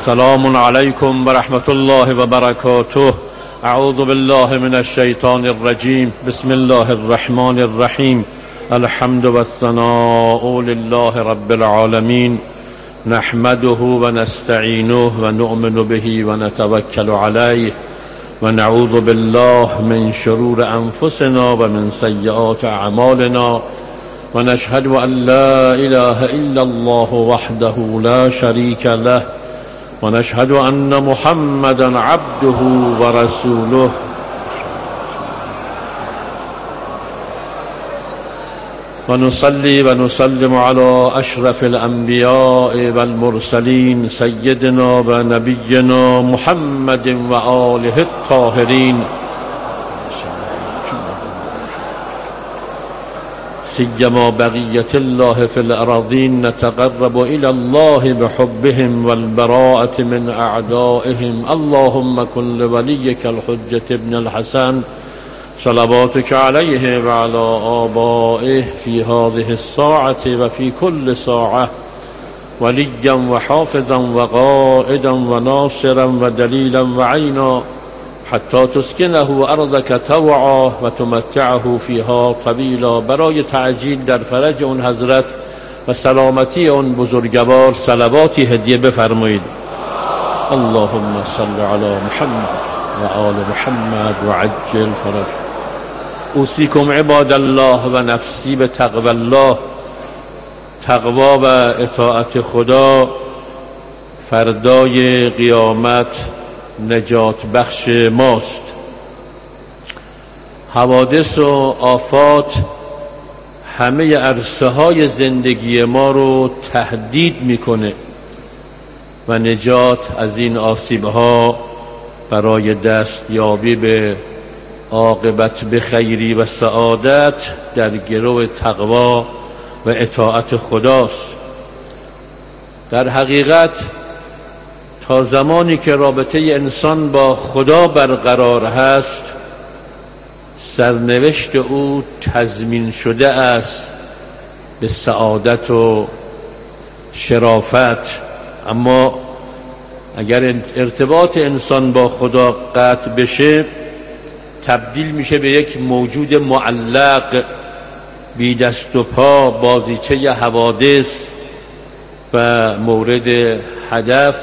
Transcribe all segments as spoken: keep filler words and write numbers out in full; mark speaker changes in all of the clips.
Speaker 1: سلام علیکم و رحمت الله و برکاته. اعوذ بالله من الشیطان الرجیم. بسم الله الرحمن الرحیم. الحمد و الثناء لله رب العالمین. نحمده و نستعینه و نؤمن به و نتوکل علیه و نعوذ بالله من شرور انفسنا و من سیئات اعمالنا و نشهد ان لا اله الا الله وحده لا شریک له و نشهد ان محمدا عبده و رسوله. و نصلي و نسلم على اشرف الانبیاء والمرسلین سیدنا و نبینا محمد و آله الطاهرین، سیما بقیة الله في الأراضين. نتقرب إلى الله بحبهم والبراءة من أعدائهم. اللهم كن لوليك الحجة ابن الحسن صلواتك عليه وعلى آبائه في هذه الساعة وفي كل ساعة وليا وحافظا وقائدا وناصرا ودليلا وعينا حتی تسکنه ارضک طوعا و تمتعه فیها طویلا. برای تعجیل در فرج اون حضرت و سلامتی اون بزرگوار صلواتی هدیه بفرمایید. اللهم صل علی محمد و آل محمد و عجل فرج. اوصیکم عباد الله و نفسی به تقوی الله. تقوا و اطاعت خدا فردای قیامت نجات بخش ماست. حوادث و آفات همه عرصه های زندگی ما رو تهدید میکنه و نجات از این آسیب ها برای دستیابی به عاقبت به خیری و سعادت در گرو تقوا و اطاعت خداست. در حقیقت تا زمانی که رابطه انسان با خدا برقرار هست سرنوشت او تضمین شده است به سعادت و شرافت. اما اگر ارتباط انسان با خدا قطع بشه تبدیل میشه به یک موجود معلق بی دست و پا، بازیچه حوادث و مورد هدف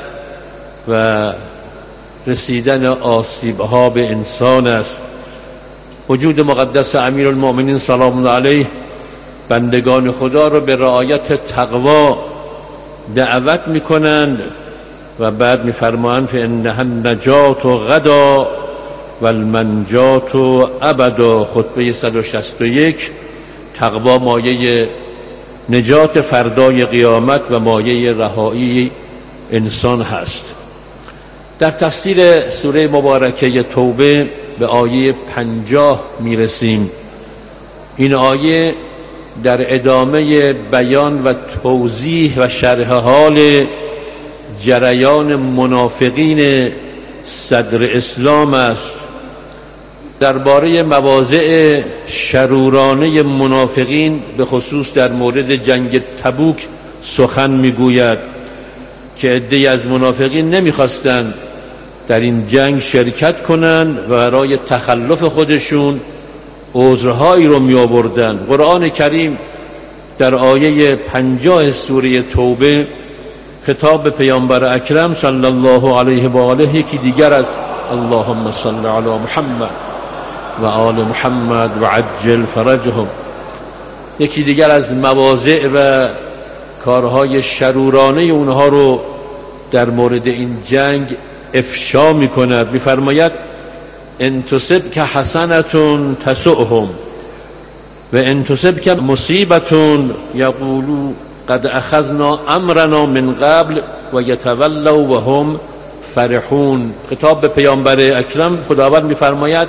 Speaker 1: و رسیدن آسیب‌ها به انسان است. وجود مقدس امیرالمؤمنین سلام الله علیه بندگان خدا را به رعایت تقوا دعوت میکنند و بعد میفرمایند فانها النجات غدا و المنجات ابدا. خطبه صد و شصت و یک. تقوا مایه نجات فردای قیامت و مایه رهایی انسان هست. در تفسیر سوره مبارکه توبه به آیه پنجاه میرسیم. این آیه در ادامه بیان و توضیح و شرح حال جریان منافقین صدر اسلام است. درباره مواضع شرورانه منافقین به خصوص در مورد جنگ تبوک سخن میگوید که عده‌ای از منافقین نمیخواستند در این جنگ شرکت کنند و برای تخلف خودشون عذرهایی رو می آوردن. قرآن کریم در آیه پنجاه سوره توبه خطاب به پیامبر اکرم صلی الله علیه و آله یکی دیگر از اللهم صل علی محمد و آل محمد و عجل فرجهم، یکی دیگر از مواضع و کارهای شرورانه اونها رو در مورد این جنگ افشا می کند. می فرماید ان تصبک حسنة تسؤهم و ان تصبک مصیبة یقولوا قد اخذنا امرنا من قبل و یتولوا وهم فرحون. خطاب به پیامبر اکرم خداوند می فرماید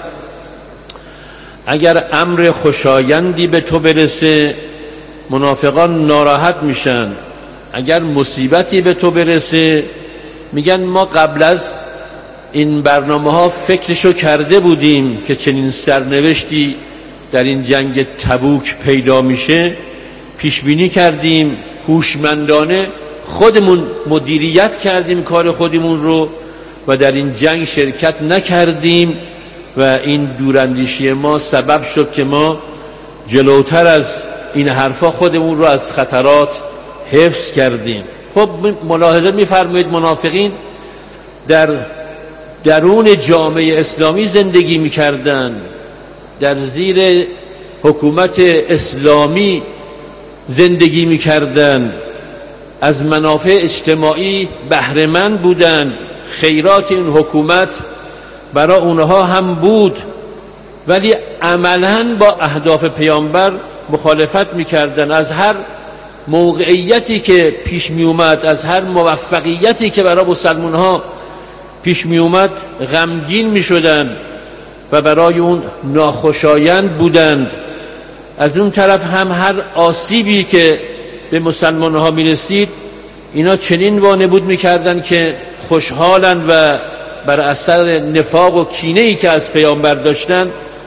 Speaker 1: اگر امر خوشایندی به تو برسه منافقان ناراحت میشن، اگر مصیبتی به تو برسه میگن ما قبل از این برنامه ها فکرشو کرده بودیم که چنین سرنوشتی در این جنگ تبوک پیدا میشه، پیش بینی کردیم، هوشمندانه خودمون مدیریت کردیم کار خودمون رو و در این جنگ شرکت نکردیم و این دوراندیشی ما سبب شد که ما جلوتر از این حرفا خودمون رو از خطرات حفظ کردیم. خب ملاحظه می‌فرمایید منافقین در درون جامعه اسلامی زندگی می‌کردند، در زیر حکومت اسلامی زندگی می‌کردند، از منافع اجتماعی بهره مند بودند، خیرات این حکومت برای اونها هم بود، ولی عملاً با اهداف پیامبر مخالفت می‌کردند. از هر موقعیتی که پیش می اومد، از هر موفقیتی که برای مسلمان ها پیش می اومد غمگین می شدن و برای اون ناخوشایند بودند. از اون طرف هم هر آسیبی که به مسلمان ها می رسید اینا چنین وانمود می کردن که خوشحالن و بر اثر نفاق و کینه‌ای که از پیامبر داشتن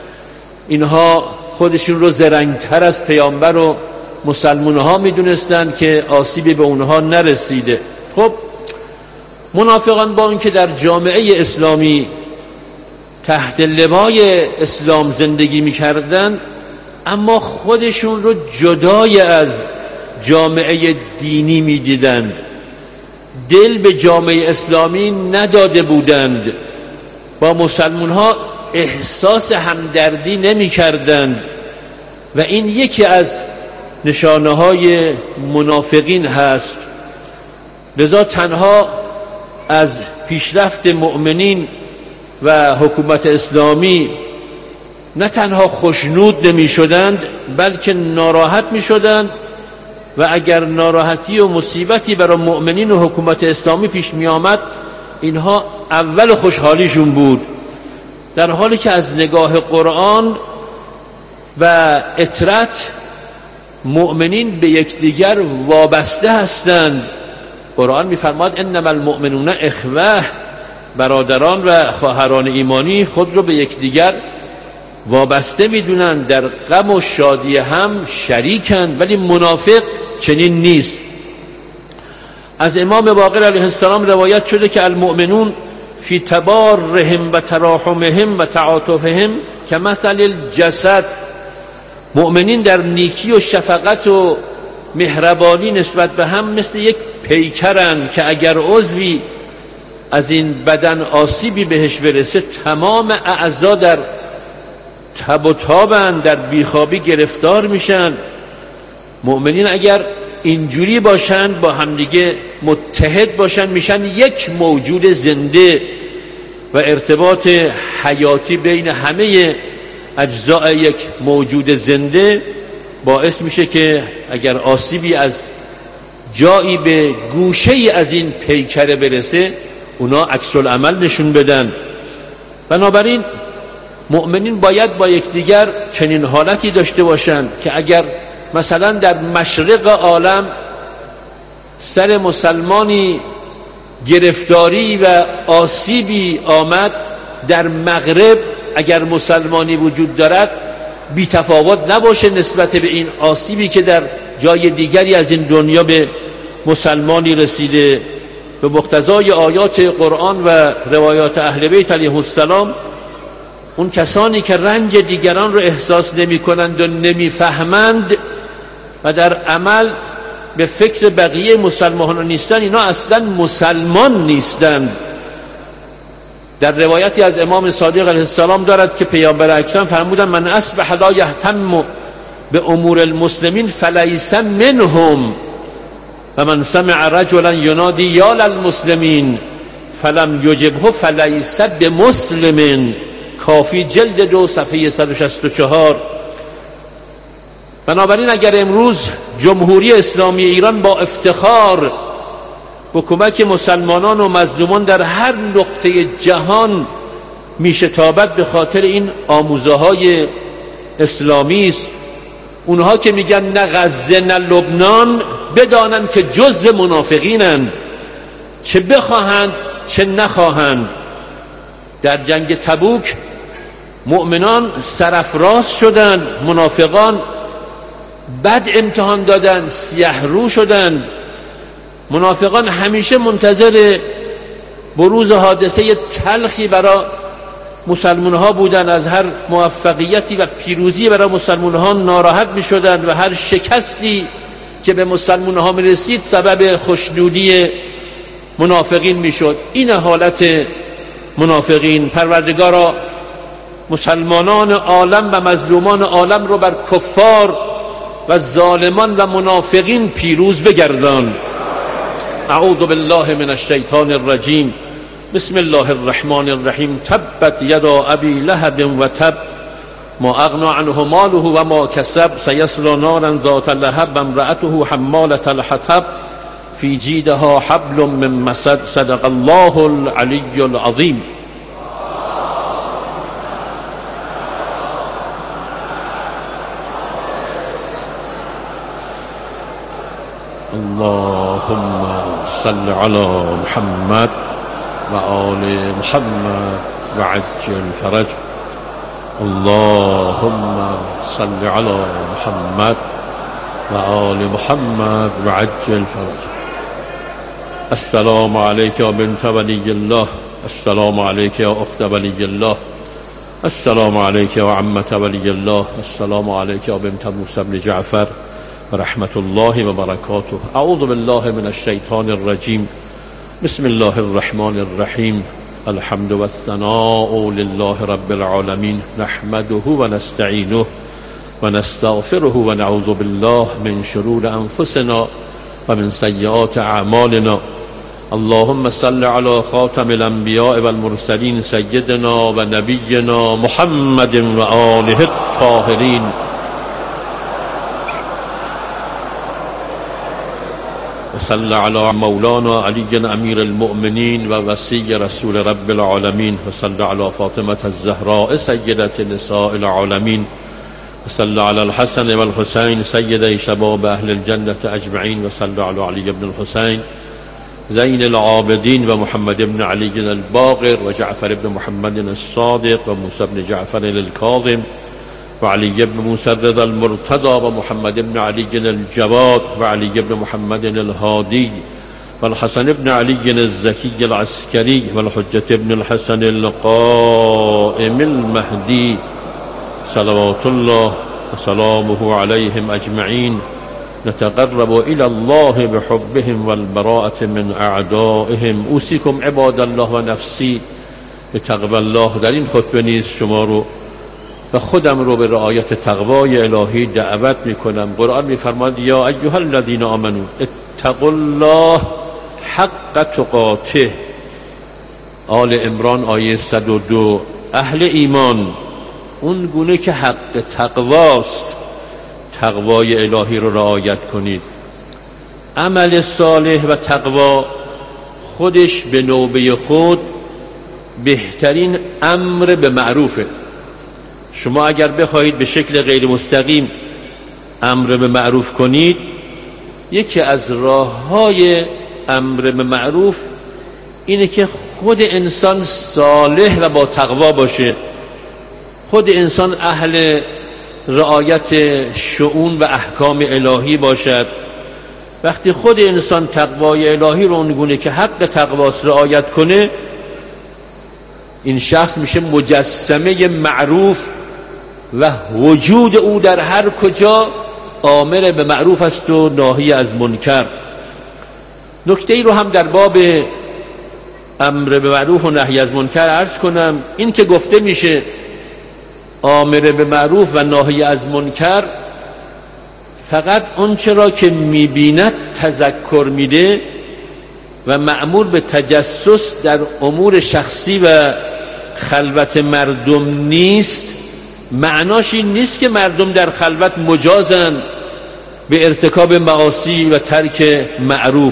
Speaker 1: اینها خودشون رو زرنگتر از پیامبر و مسلمان ها می دونستن که آسیبی به اونها نرسیده. خب منافقان با اینکه در جامعه اسلامی تحت لوای اسلام زندگی می کردن، اما خودشون رو جدای از جامعه دینی می دیدند، دل به جامعه اسلامی نداده بودند، با مسلمان ها احساس همدردی نمی کردند و این یکی از نشانه های منافقین هست. لذا تنها از پیشرفت مؤمنین و حکومت اسلامی نه تنها خوشنود نمی شدند بلکه ناراحت می شدند و اگر ناراحتی و مصیبتی برای مؤمنین و حکومت اسلامی پیش می آمد اینها اول خوشحالیشون بود، در حالی که از نگاه قرآن و اطرت مؤمنین به یکدیگر وابسته هستند. قرآن می‌فرماید انما المؤمنون اخوه، برادران و خواهران ایمانی خود رو به یکدیگر وابسته می‌دونند، در غم و شادی هم شریکند. ولی منافق چنین نیست. از امام باقر علیه السلام روایت شده که المؤمنون فی تبارهم و تراحمهم و تعاطفهم کمثل الجسد، مؤمنین در نیکی و شفقت و مهربانی نسبت به هم مثل یک پیکرن که اگر عضوی از این بدن آسیبی بهش برسه تمام اعضا در تب و تابن، در بیخوابی گرفتار میشن. مؤمنین اگر اینجوری باشن، با همدیگه متحد باشن، میشن یک موجود زنده و ارتباط حیاتی بین همه اجزای یک موجود زنده باعث میشه که اگر آسیبی از جایی به گوشه‌ای از این پیکره برسه اونا عکس العمل نشون بدن. بنابراین مؤمنین باید با یکدیگر چنین حالتی داشته باشند که اگر مثلا در مشرق عالم سر مسلمانی گرفتاری و آسیبی آمد، در مغرب اگر مسلمانی وجود دارد بی تفاوت نباشه نسبت به این آسیبی که در جای دیگری از این دنیا به مسلمانی رسیده. به مقتضای آیات قرآن و روایات اهل بیت علیهم السلام اون کسانی که رنج دیگران رو احساس نمی کنند و نمی فهمند و در عمل به فکر بقیه مسلمانان نیستن، اینا اصلا مسلمان نیستند. در روایتی از امام صادق علیه السلام دارد که پیامبر اکرم فرمودند من اصبح لا یهتم به امور المسلمین فلیس منهم و من سمع رجلا ینادی یا للمسلمین فلم یجبه فلیس بمسلم. کافی جلد دو صفحه صد و شصت و چهار. بنابراین اگر امروز جمهوری اسلامی ایران با افتخار با کمک مسلمانان و مظلومان در هر نقطه جهان میشتابد به خاطر این آموزه های اسلامی است، اونها که میگن نه غزه نه لبنان بدانند که جزء منافقینند، چه بخواهند چه نخواهند. در جنگ تبوک مؤمنان سرافراز شدند، منافقان بد امتحان دادند، سیه رو شدند. منافقان همیشه منتظر بروز حادثه تلخی برای مسلمان ها بودن، از هر موفقیتی و پیروزی برای مسلمان ها ناراحت می شدند و هر شکستی که به مسلمان ها می رسید سبب خوشنودی منافقین می شد. این حالت منافقین. پروردگارا مسلمانان عالم و مظلومان عالم رو بر کفار و ظالمان و منافقین پیروز بگردان. اعوذ بالله من الشیطان الرجیم. بسم الله الرحمن الرحیم. تبت یدا ابی لهب و تب ما اغنى عنه ماله و ما کسب سیصلی نارا ذات لهب امرأته حمالة الحطب فی جیدها حبل من مسد. صدق الله العلی العظیم. اللهم صل على محمد و آل محمد و عجل فرج. اللهم صل على محمد و آل محمد و عجل فرج. السلام عليك يا بنت ولي الله. السلام عليك يا أخت ولي الله. السلام عليك يا عمة ولي الله. السلام عليك يا بنت موسى بن جعفر ورحمة الله وبركاته. أعوذ بالله من الشيطان الرجيم. بسم الله الرحمن الرحيم. الحمد والثناء لله رب العالمين نحمده ونستعينه ونستغفره ونعوذ بالله من شرور أنفسنا ومن سيئات أعمالنا. اللهم صل على خاتم الأنبياء والمرسلين سيدنا ونبينا محمد وآله الطاهرين. وصلى على مولانا علي أمير المؤمنين ووصي رسول رب العالمين. وصلى على فاطمة الزهراء سيدة نساء العالمين. وصلى على الحسن والحسين سيدي شباب أهل الجنة أجمعين. وصلى على علي بن الحسين زين العابدين ومحمد بن علي الباقر وجعفر بن محمد الصادق وموسى بن جعفر الكاظم وعلي بن موسى الرضا المرتضى ومحمد بن علي الجواد وعلي بن محمد الهادي والحسن بن علي الزكي العسكري والحجة بن الحسن القائم المهدي صلوات الله وسلامه عليهم أجمعين. نتقرب إلى الله بحبهم والبراءة من أعدائهم. أوصيكم عباد الله و نفسی به تقوی الله. در این خطبه نیز شما رو و خودم رو به رعایت تقوای الهی دعوت میکنم. قرآن میفرماد یا ایها الذین آمنوا اتقوا الله حق تقاته. آل عمران آیه صد و دو. اهل ایمان اون گونه که حق تقواست تقوای الهی رو رعایت کنید. عمل صالح و تقوا خودش به نوبه خود بهترین امر به معروفه. شما اگر بخواهید به شکل غیر مستقیم امر به معروف کنید، یکی از راه‌های امر به معروف اینه که خود انسان صالح و با تقوا باشه، خود انسان اهل رعایت شؤون و احکام الهی باشد. وقتی خود انسان تقوای الهی رو اونگونه که حق تقواست رعایت کنه، این شخص میشه مجسمه معروف و وجود او در هر کجا آمر به معروف است و ناهی از منکر. نکته ای رو هم در باب امر به معروف و نهی از منکر عرض کنم. این که گفته میشه آمر به معروف و ناهی از منکر فقط آنچه را که میبیند تذکر میده و مأمور به تجسس در امور شخصی و خلوت مردم نیست. معناش این نیست که مردم در خلوت مجازن به ارتکاب معاصی و ترک معروف.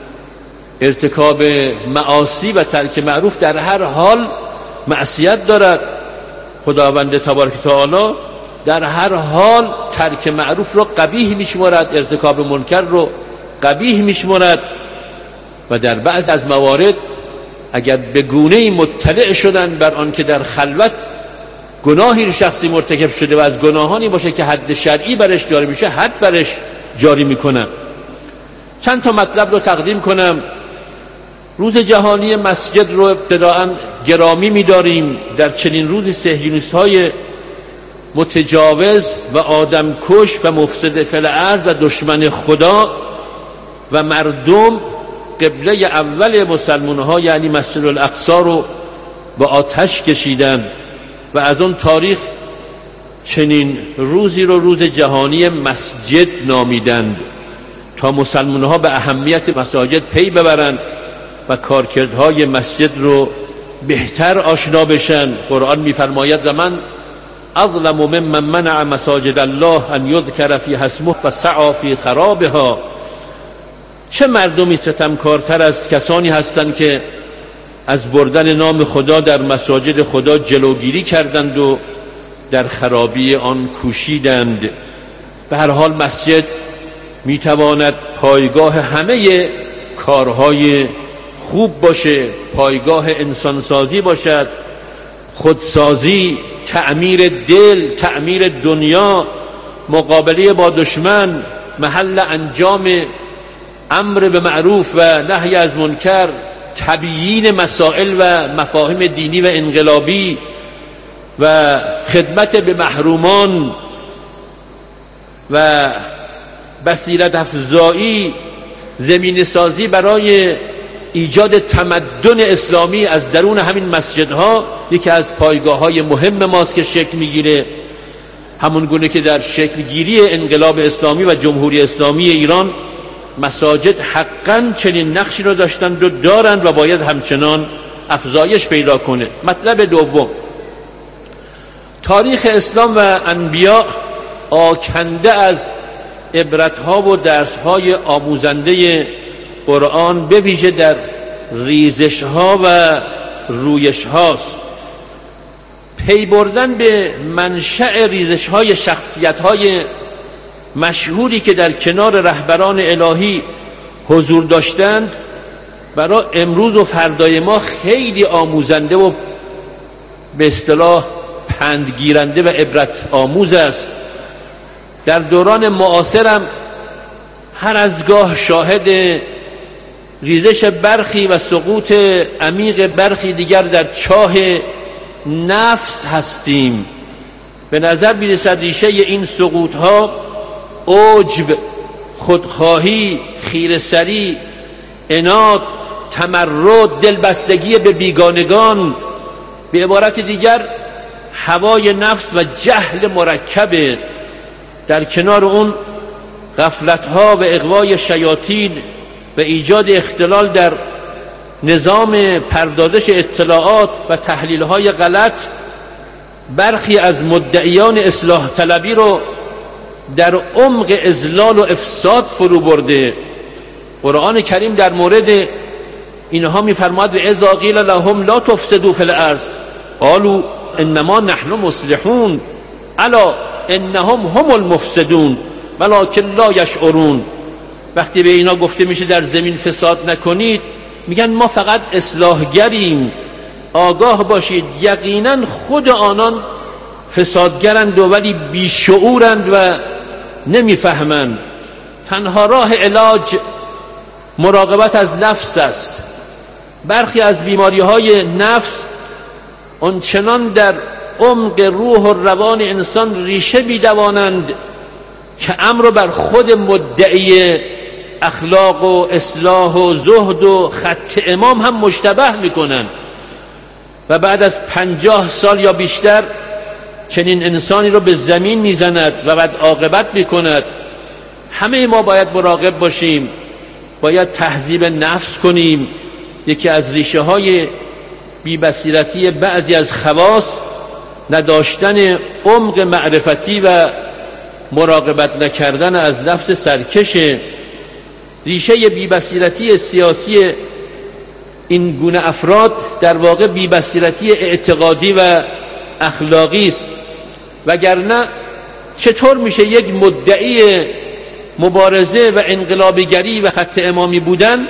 Speaker 1: ارتکاب معاصی و ترک معروف در هر حال معصیت دارد. خداوند تبارک تعالی در هر حال ترک معروف رو قبیح میشمارد، ارتکاب منکر رو قبیح میشمارد و در بعض از موارد اگر به گونه‌ای مطلع شدن بر آن که در خلوت گناهی شخصی مرتکب شده و از گناهانی باشه که حد شرعی برش جاری میشه، حد برش جاری میکنن. چند تا مطلب رو تقدیم کنم. روز جهانی مسجد رو ابتداءً گرامی می‌داریم. در چنین روزی صهیونیست‌های متجاوز و آدمکش و مفسد فی الارض و دشمن خدا و مردم قبله اول مسلمان‌ها یعنی مسجد الاقصی رو با آتش کشیدند و از اون تاریخ چنین روزی رو روز جهانی مسجد نامیدند تا مسلمان‌ها به اهمیت مساجد پی ببرند و کارکردهای مسجد رو بهتر آشنا بشن. قرآن می‌فرماید زمان اظلم ممن منع مساجد الله ان یذکر فیها اسمه و سعی فی خرابها. چه مردمی ستمکارتر از کسانی هستند که از بردن نام خدا در مساجد خدا جلوگیری کردند و در خرابی آن کوشیدند. به هر حال مسجد میتواند پایگاه همه کارهای خوب باشه، پایگاه انسانسازی باشد، خودسازی، تعمیر دل، تعمیر دنیا، مقابله با دشمن، محل انجام امر به معروف و نهی از منکر، تبیین مسائل و مفاهیم دینی و انقلابی و خدمت به محرومان و بصیرت افزایی، زمین سازی برای ایجاد تمدن اسلامی از درون همین مسجدها یکی از پایگاه‌های مهم ماست که شکل میگیره. همون گونه که در شکل گیری انقلاب اسلامی و جمهوری اسلامی ایران مساجد حقاً چنین نقشی رو داشتند و دارند و باید همچنان افزایش پیدا کنه. مطلب دوم، تاریخ اسلام و انبیاء آکنده از عبرت‌ها و درس‌های آموزنده قرآن به ویژه در ریزش‌ها و رویش‌هاست. پی بردن به منشأ ریزش‌های شخصیت‌های مشهوری که در کنار رهبران الهی حضور داشتند برای امروز و فردای ما خیلی آموزنده و به اصطلاح پندگیرنده و عبرت آموز است. در دوران معاصرم هر از گاه شاهد ریزش برخی و سقوط عمیق برخی دیگر در چاه نفس هستیم. به نظر می‌رسد ریشه این سقوط‌ها عجب، خودخواهی، خیره‌سری، عناد، تمرد، دلبستگی به بیگانگان، به عبارت دیگر هوای نفس و جهل مرکب. در کنار اون غفلت‌ها و اغوای شیاطین و ایجاد اختلال در نظام پردازش اطلاعات و تحلیل‌های غلط برخی از مدعیان اصلاح طلبی رو در عمق اضلال و افساد فرو برده. قرآن کریم در مورد اینها می‌فرماید: اذا قیل لهم لا تفسدوا فی الارض قالوا انما نحن مصلحون الا انهم هم المفسدون ولکن لا یشعرون. وقتی به اینا گفته میشه در زمین فساد نکنید، میگن ما فقط اصلاحگریم. آگاه باشید یقینا خود آنان فسادگرند و ولی بیشعورند و نمیفهمند. تنها راه علاج مراقبت از نفس است. برخی از بیماری‌های نفس آنچنان در عمق روح و روان انسان ریشه می‌دوانند که امر بر خود مدعی اخلاق و اصلاح و زهد و خط امام هم مشتبه میکنن و بعد از پنجاه سال یا بیشتر چنین انسانی رو به زمین میزند و بعد عاقبت میکند. همه ما باید مراقب باشیم، باید تهذیب نفس کنیم. یکی از ریشه های بی‌بصیرتی بعضی از خواص نداشتن عمق معرفتی و مراقبت نکردن از نفس سرکشه. ریشه بی‌بصیرتی سیاسی این گونه افراد در واقع بی‌بصیرتی اعتقادی و اخلاقی است. وگرنه چطور میشه یک مدعی مبارزه و انقلابیگری و خط امامی بودن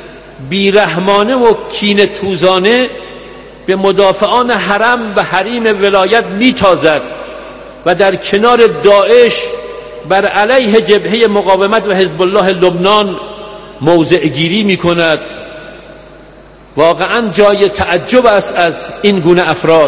Speaker 1: بیرحمانه و کینه توزانه به مدافعان حرم و حریم ولایت میتازد و در کنار داعش بر علیه جبهه مقاومت و حزب الله لبنان موضع گیری می کند. واقعا جای تعجب است از این گونه افراد.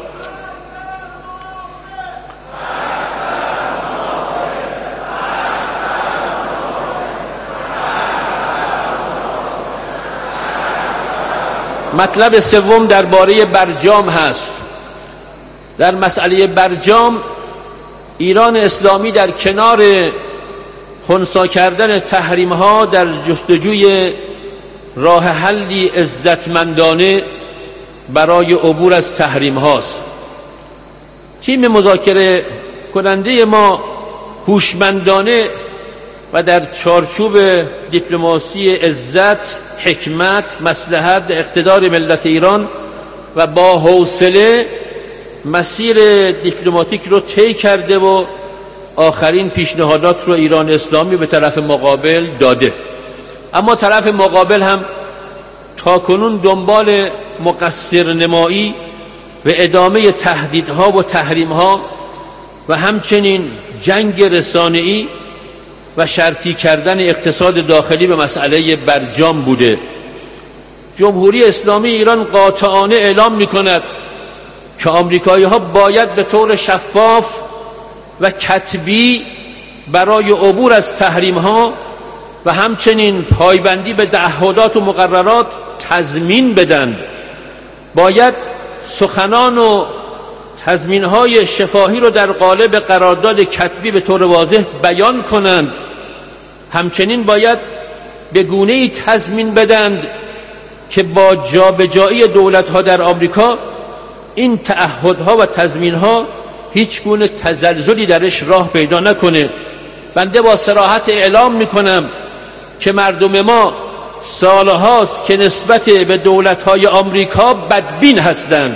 Speaker 1: مطلب سوم درباره برجام هست. در مسئله برجام ایران اسلامی در کنار خنثی کردن تحریم ها در جستجوی راه حلی عزتمندانه برای عبور از تحریم هاست. تیم مذاکره کننده ما هوشمندانه و در چارچوب دیپلماسی عزت، حکمت، مصلحت، اقتدار ملت ایران و با حوصله مسیر دیپلماتیک رو طی کرده و آخرین پیشنهادات رو ایران اسلامی به طرف مقابل داده. اما طرف مقابل هم تاکنون دنبال مقصر نمایی و ادامه تهدیدها و تحریمها و همچنین جنگ رسانه‌ای و شرطی کردن اقتصاد داخلی به مسئله برجام بوده. جمهوری اسلامی ایران قاطعانه اعلام می‌کند که آمریکایی‌ها باید به طور شفاف و کتبی برای عبور از تحریم‌ها و همچنین پایبندی به تعهدات و مقررات تضمین بدند. باید سخنان و تضمین‌های شفاهی رو در قالب قرارداد کتبی به طور واضح بیان کنند. همچنین باید به گونه‌ای تضمین بدند که با جابجایی دولت‌ها در آمریکا این تعهدها و تضمین‌ها هیچ گونه تزلزلی درش راه پیدا نکنه. بنده با صراحت اعلام می‌کنم که مردم ما سالهاست که نسبت به دولت‌های آمریکا بدبین هستند.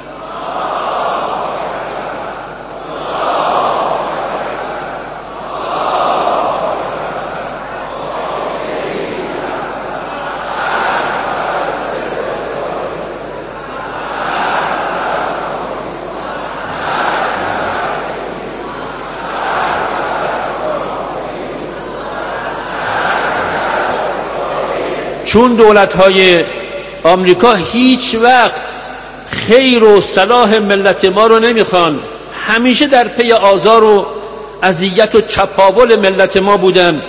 Speaker 1: چون دولت‌های آمریکا هیچ وقت خیر و صلاح ملت ما رو نمیخوان، همیشه در پی آزار و اذیت و چپاول ملت ما بودن.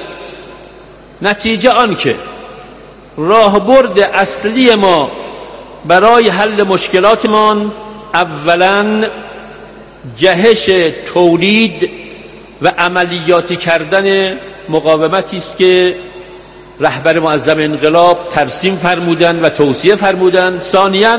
Speaker 1: نتیجه آن که راهبرد اصلی ما برای حل مشکلاتمان اولاً جهش تولید و عملیاتی کردن مقاومتی است که رهبر معظم انقلاب ترسیم فرمودند و توصیه فرمودند. ثانیاً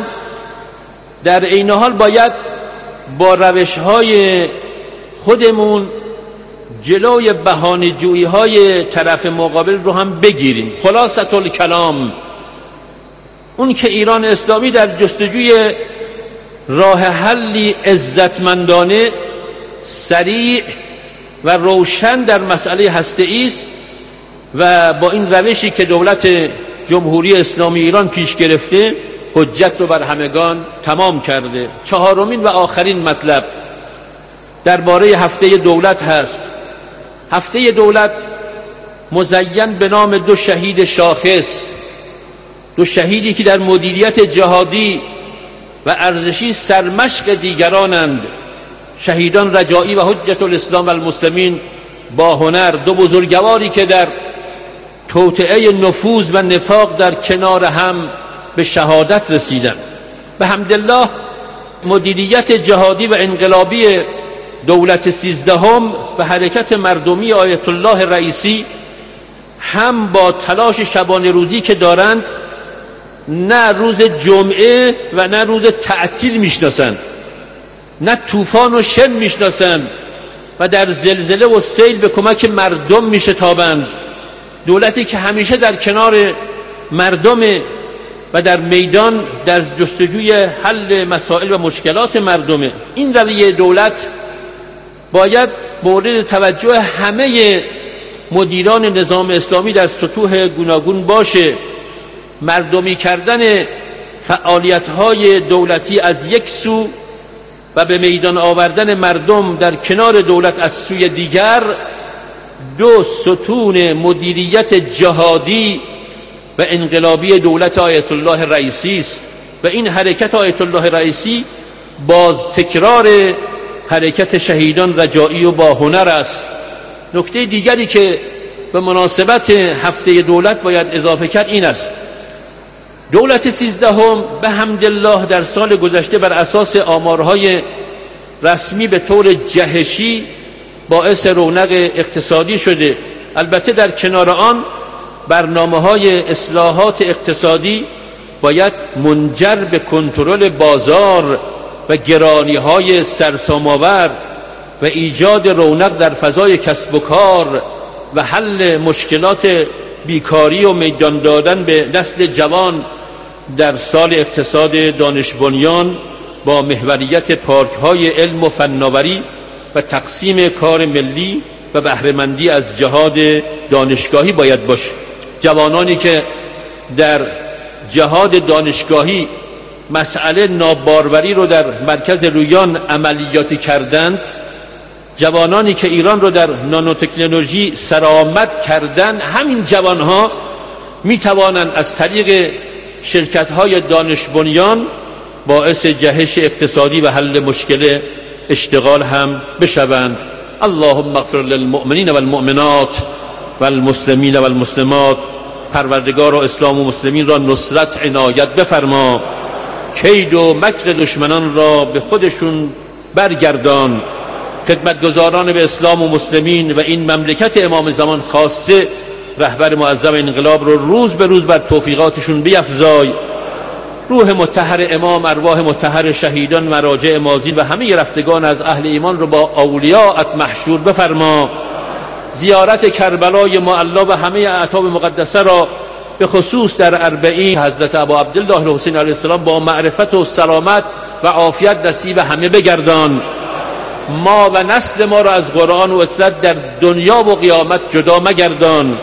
Speaker 1: در این حال باید با روش‌های خودمون جلوی بهانه‌جویی‌های طرف مقابل رو هم بگیریم. خلاصة الکلام اون که ایران اسلامی در جستجوی راه حلی عزتمندانه، سریع و روشن در مسئله هسته‌ای است و با این روشی که دولت جمهوری اسلامی ایران پیش گرفته حجت رو بر همگان تمام کرده. چهارمین و آخرین مطلب درباره هفته دولت هست. هفته دولت مزین به نام دو شهید شاخص، دو شهیدی که در مدیریت جهادی و ارزشی سرمشق دیگرانند. شهیدان رجایی و حجت الاسلام و المسلمین با هنر، دو بزرگواری که در توطئه نفوذ و نفاق در کنار هم به شهادت رسیدند. به حمدالله مدیریت جهادی و انقلابی دولت سیزدهم و حرکت مردمی آیت الله رئیسی هم با تلاش شبانه روزی که دارند نه روز جمعه و نه روز تعطیل میشناسند، نه طوفان و شن میشناسند و در زلزله و سیل به کمک مردم میشتابند. دولتی که همیشه در کنار مردم و در میدان در جستجوی حل مسائل و مشکلات مردمه. این رویه دولت باید مورد توجه همه مدیران نظام اسلامی در سطوح گوناگون باشه. مردمی کردن فعالیت‌های دولتی از یک سو و به میدان آوردن مردم در کنار دولت از سوی دیگر دو ستون مدیریت جهادی و انقلابی دولت آیت الله رئیسی است و این حرکت آیت الله رئیسی باز تکرار حرکت شهیدان رجایی و با هنر است. نکته دیگری که به مناسبت هفته دولت باید اضافه کرد این است: دولت سیزدهم به حمدالله در سال گذشته بر اساس آمارهای رسمی به طور جهشی باعث رونق اقتصادی شده. البته در کنار آن برنامه‌های اصلاحات اقتصادی باید منجر به کنترل بازار و گرانی‌های سرسام‌آور و ایجاد رونق در فضای کسب و کار و حل مشکلات بیکاری و میدان دادن به نسل جوان در سال اقتصاد دانش بنیان با محوریت پارک‌های علم و فناوری و تقسیم کار ملی و بهره‌مندی از جهاد دانشگاهی باید باشه. جوانانی که در جهاد دانشگاهی مسئله ناباروری رو در مرکز رویان عملیاتی کردند، جوانانی که ایران رو در نانوتکنولوژی سرآمد کردند، همین جوانها می توانند از طریق شرکت‌های دانش بنیان باعث جهش اقتصادی و حل مشکل اشتغال هم بشوند. اللهم اغفر للمؤمنین والمؤمنات والمسلمین والمسلمات. پروردگار و اسلام و مسلمین را نصرت عنایت بفرما، کید و مکر دشمنان را به خودشون برگردان. خدمتگزاران به اسلام و مسلمین و این مملکت امام زمان خاصه رهبر معظم انقلاب رو روز به روز بر توفیقاتشون بیفزای. روح مطهر امام، ارواح مطهر شهیدان، مراجع ماضین و همه رفتگان از اهل ایمان رو با اولیاءت محشور بفرما. زیارت کربلای معلا و همه اعتاب مقدسه را به خصوص در اربعین حضرت ابا عبدالله الحسین علیه السلام با معرفت و سلامت و عافیت نصیب همه بگردان. ما و نسل ما را از قرآن و اطلاعات در دنیا و قیامت جدا مگردان.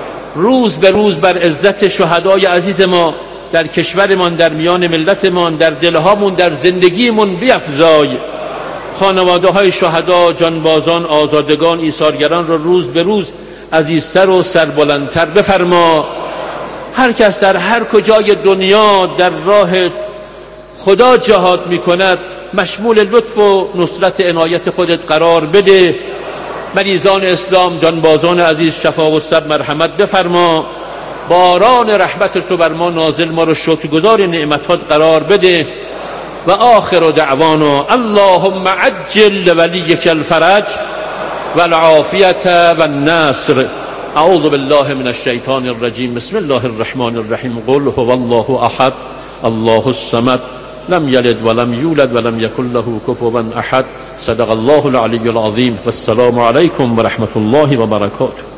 Speaker 1: روز به روز بر عزت شهدای عزیز ما در کشورمان، در میان ملتمان، در دلهامون، در زندگیمون بیفزای. خانواده های شهدا، جانبازان، آزادگان، ایثارگران را روز به روز عزیزتر و سربلندتر بفرما. هر کس در هر کجای دنیا در راه خدا جهاد می کند مشمول لطف و نصرت عنایت خودت قرار بده. مریضان اسلام، جانبازان عزیز، شفا و صبر مرحمت بفرما. باران رحمت تو بر ما نازل، ما رو شکرگزار نعمتات قرار بده. و آخر دعوانا اللهم عجل ولیک الفرج والعافیت والنصر. اعوذ بالله من الشیطان الرجیم. بسم الله الرحمن الرحیم. قل هو الله احد الله الصمد لم یلد ولم یولد ولم یکن له کفوا احد. صدق الله العلی العظیم. والسلام علیکم و رحمت الله و برکاته.